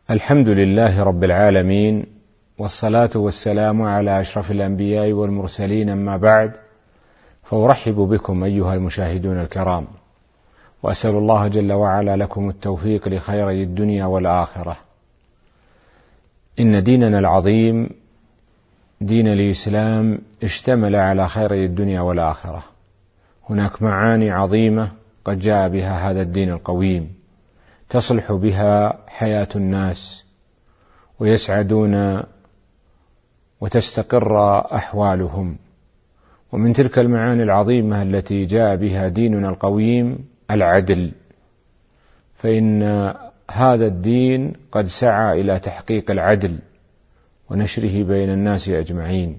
الحمد لله رب العالمين، والصلاة والسلام على أشرف الأنبياء والمرسلين، أما بعد، فأرحب بكم أيها المشاهدون الكرام، وأسأل الله جل وعلا لكم التوفيق لخيري الدنيا والآخرة. إن ديننا العظيم دين الإسلام اشتمل على خيري الدنيا والآخرة. هناك معاني عظيمة قد جاء بها هذا الدين القويم تصلح بها حياة الناس ويسعدون وتستقر أحوالهم. ومن تلك المعاني العظيمة التي جاء بها ديننا القويم العدل، فإن هذا الدين قد سعى إلى تحقيق العدل ونشره بين الناس أجمعين.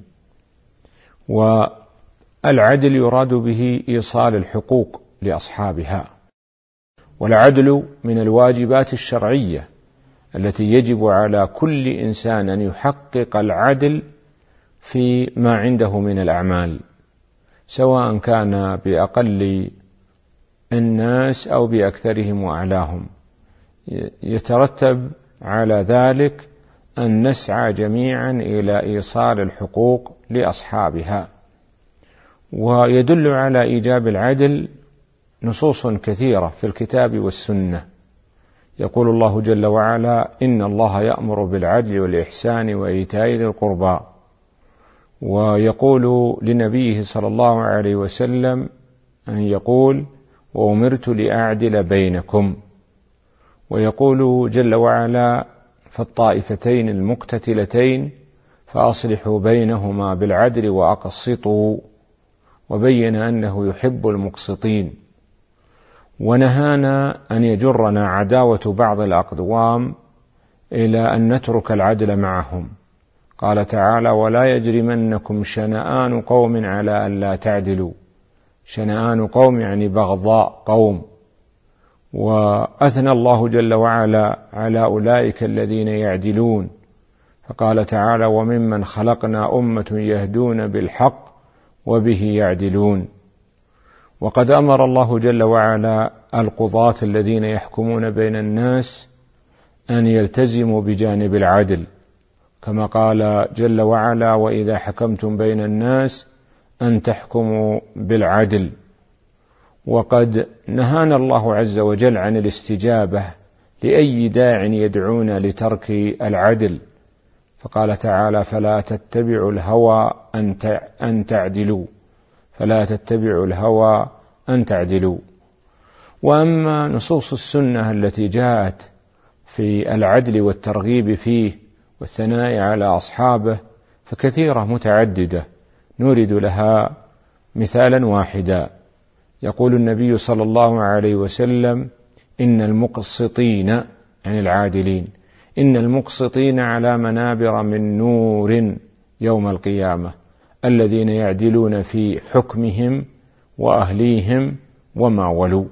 والعدل يراد به إيصال الحقوق لأصحابها، والعدل من الواجبات الشرعية التي يجب على كل إنسان أن يحقق العدل في ما عنده من الأعمال، سواء كان بأقل الناس أو بأكثرهم وأعلاهم. يترتب على ذلك أن نسعى جميعا إلى إيصال الحقوق لأصحابها. ويدل على إيجاب العدل نصوص كثيرة في الكتاب والسنة. يقول الله جل وعلا: إن الله يأمر بالعدل والإحسان وإيتاء ذي القربى. ويقول لنبيه صلى الله عليه وسلم أن يقول: وأمرت لأعدل بينكم. ويقول جل وعلا: فالطائفتين المقتتلتين فأصلحوا بينهما بالعدل وأقسطوا، وبين أنه يحب المقسطين. ونهانا أن يجرنا عداوة بعض الأقوام إلى أن نترك العدل معهم. قال تعالى: ولا يجرمنكم شنآن قوم على أن لا تعدلوا. شنآن قوم يعني بغضاء قوم. وأثنى الله جل وعلا على أولئك الذين يعدلون، فقال تعالى: وممن خلقنا أمة يهدون بالحق وبه يعدلون. وقد أمر الله جل وعلا القضاة الذين يحكمون بين الناس أن يلتزموا بجانب العدل، كما قال جل وعلا: وإذا حكمتم بين الناس أن تحكموا بالعدل. وقد نهانا الله عز وجل عن الاستجابة لأي داع يدعونا لترك العدل، فقال تعالى: فلا تتبعوا الهوى أن تعدلوا، فلا تتبعوا الهوى أن تعدلوا. وأما نصوص السنة التي جاءت في العدل والترغيب فيه والثناء على أصحابه فكثيرة متعددة، نورد لها مثالا واحدا. يقول النبي صلى الله عليه وسلم: إن المقسطين، يعني العادلين، إن المقسطين على منابر من نور يوم القيامة، الذين يعدلون في حكمهم وأهليهم وما ولوا.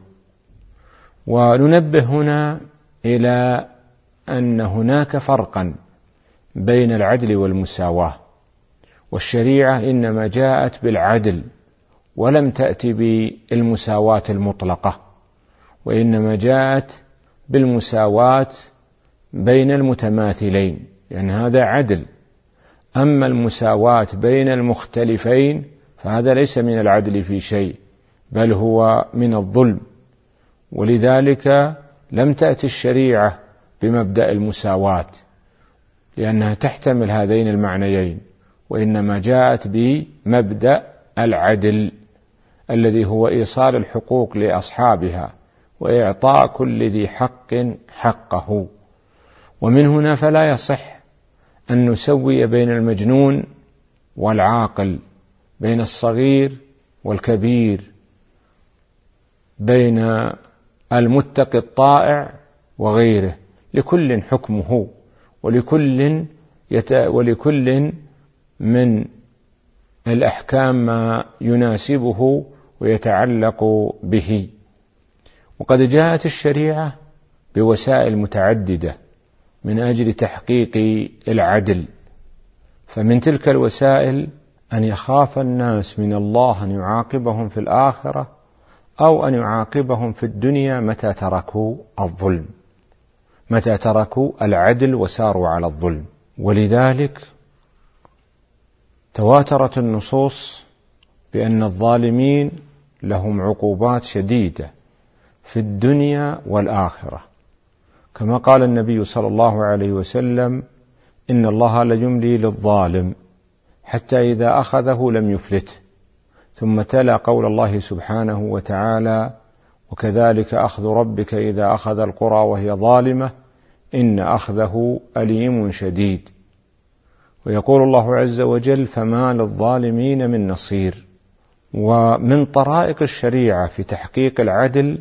وننبه هنا إلى أن هناك فرقا بين العدل والمساواة، والشريعة إنما جاءت بالعدل ولم تأتي بالمساواة المطلقة، وإنما جاءت بالمساواة بين المتماثلين، يعني هذا عدل. أما المساواة بين المختلفين فهذا ليس من العدل في شيء، بل هو من الظلم. ولذلك لم تأتي الشريعة بمبدأ المساواة لأنها تحتمل هذين المعنيين، وإنما جاءت بمبدأ العدل الذي هو إيصال الحقوق لأصحابها وإعطاء كل ذي حق حقه. ومن هنا فلا يصح أن نسوي بين المجنون والعاقل، بين الصغير والكبير، بين المتقي الطائع وغيره. لكل حكمه، ولكل من الأحكام ما يناسبه ويتعلق به. وقد جاءت الشريعة بوسائل متعددة من أجل تحقيق العدل، فمن تلك الوسائل أن يخاف الناس من الله أن يعاقبهم في الآخرة أو أن يعاقبهم في الدنيا متى تركوا الظلم. متى تركوا العدل وساروا على الظلم. ولذلك تواترت النصوص بأن الظالمين لهم عقوبات شديدة في الدنيا والآخرة، كما قال النبي صلى الله عليه وسلم: إن الله ليملي للظالم حتى إذا أخذه لم يفلته. ثم تلا قول الله سبحانه وتعالى: وكذلك أخذ ربك إذا أخذ القرى وهي ظالمة إن أخذه أليم شديد. ويقول الله عز وجل: فما للظالمين من نصير. ومن طرائق الشريعة في تحقيق العدل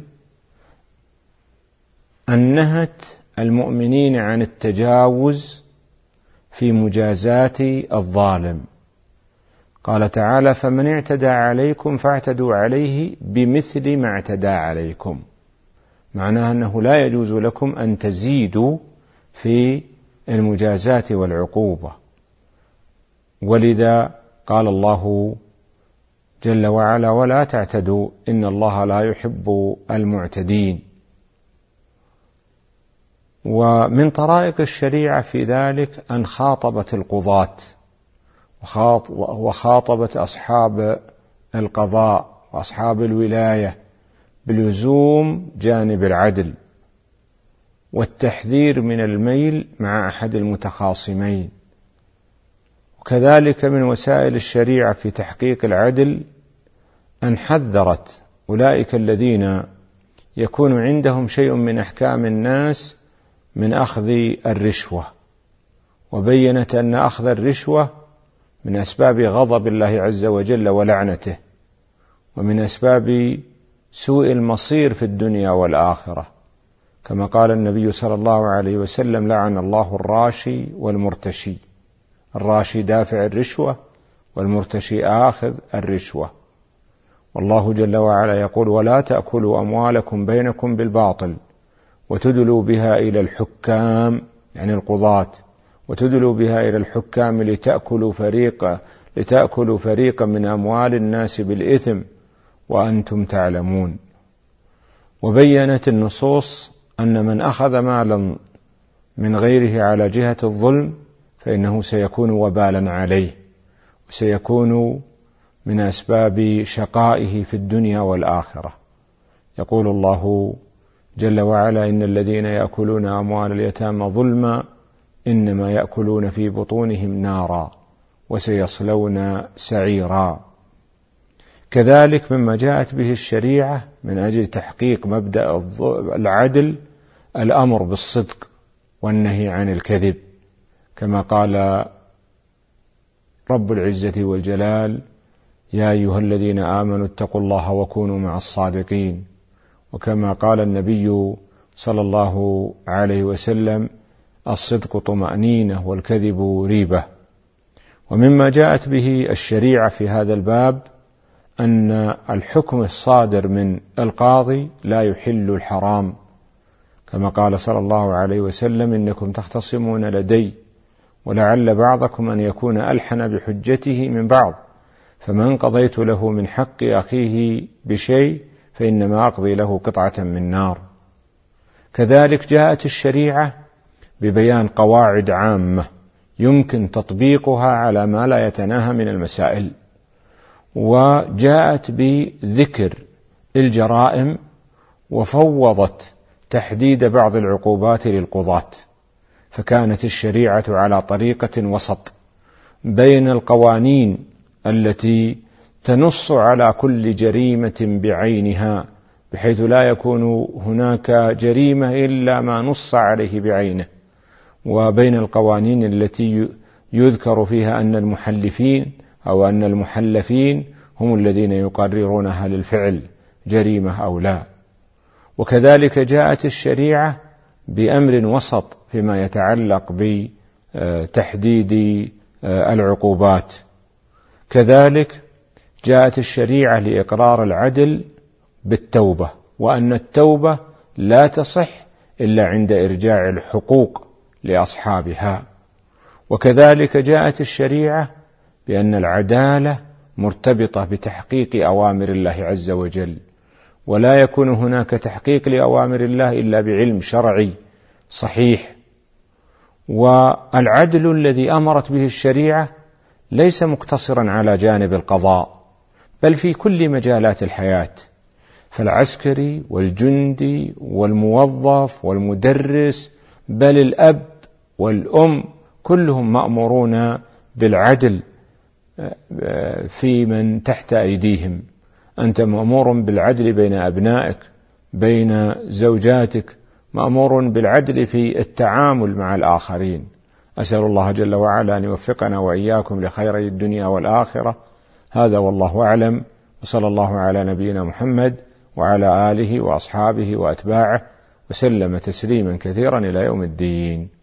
أن نهت المؤمنين عن التجاوز في مجازات الظالم. قال تعالى: فمن اعتدى عليكم فاعتدوا عليه بمثل ما اعتدى عليكم. معناها أنه لا يجوز لكم أن تزيدوا في المجازات والعقوبة. ولذا قال الله جل وعلا: ولا تعتدوا إن الله لا يحب المعتدين. ومن طرائق الشريعة في ذلك أن خاطبت القضاة وخاطبت أصحاب القضاء وأصحاب الولاية بلزوم جانب العدل والتحذير من الميل مع أحد المتخاصمين. وكذلك من وسائل الشريعة في تحقيق العدل أن حذرت أولئك الذين يكون عندهم شيء من أحكام الناس من أخذ الرشوة، وبينت أن أخذ الرشوة من أسباب غضب الله عز وجل ولعنته، ومن أسباب سوء المصير في الدنيا والآخرة، كما قال النبي صلى الله عليه وسلم: لعن الله الراشي والمرتشي. الراشي دافع الرشوة، والمرتشي آخذ الرشوة. والله جل وعلا يقول: ولا تأكلوا أموالكم بينكم بالباطل وتدلوا بها إلى الحكام، يعني القضاة، وتدلوا بها إلى الحكام لتأكلوا فريقا من أموال الناس بالإثم وأنتم تعلمون. وبينت النصوص أن من أخذ مالا من غيره على جهة الظلم فإنه سيكون وبالا عليه، وسيكون من أسباب شقائه في الدنيا والآخرة. يقول الله جل وعلا: إن الذين يأكلون أموال اليتامى ظلما إنما يأكلون في بطونهم نارا وسيصلون سعيرا. كذلك مما جاءت به الشريعة من أجل تحقيق مبدأ العدل الأمر بالصدق والنهي عن الكذب، كما قال رب العزة والجلال: يا أيها الذين آمنوا اتقوا الله وكونوا مع الصادقين. وكما قال النبي صلى الله عليه وسلم: الصدق طمأنينة والكذب ريبة. ومما جاءت به الشريعة في هذا الباب أن الحكم الصادر من القاضي لا يحل الحرام، كما قال صلى الله عليه وسلم: إنكم تختصمون لدي ولعل بعضكم أن يكون ألحن بحجته من بعض، فمن قضيت له من حق أخيه بشيء فإنما أقضي له قطعة من نار. كذلك جاءت الشريعة ببيان قواعد عامة يمكن تطبيقها على ما لا يتناهى من المسائل، وجاءت بذكر الجرائم وفوضت تحديد بعض العقوبات للقضاة. فكانت الشريعة على طريقة وسط بين القوانين التي تنص على كل جريمة بعينها، بحيث لا يكون هناك جريمة إلا ما نص عليه بعينه، وبين القوانين التي يذكر فيها أن المحلفين أو أن المحلفين هم الذين يقررون هل الفعل جريمة أو لا. وكذلك جاءت الشريعة بأمر وسط فيما يتعلق بتحديد العقوبات. كذلك جاءت الشريعة لإقرار العدل بالتوبة، وأن التوبة لا تصح إلا عند إرجاع الحقوق لأصحابها. وكذلك جاءت الشريعة بأن العدالة مرتبطة بتحقيق أوامر الله عز وجل، ولا يكون هناك تحقيق لأوامر الله إلا بعلم شرعي صحيح. والعدل الذي أمرت به الشريعة ليس مقتصرا على جانب القضاء، بل في كل مجالات الحياة، فالعسكري والجندي والموظف والمدرس، بل الأب والأم كلهم مأمورون بالعدل في من تحت أيديهم. أنت مأمور بالعدل بين أبنائك، بين زوجاتك، مأمور بالعدل في التعامل مع الآخرين. أسأل الله جل وعلا أن يوفقنا وإياكم لخيري الدنيا والآخرة. هذا والله أعلم، وصلى الله على نبينا محمد وعلى آله وأصحابه وأتباعه وسلم تسليما كثيرا إلى يوم الدين.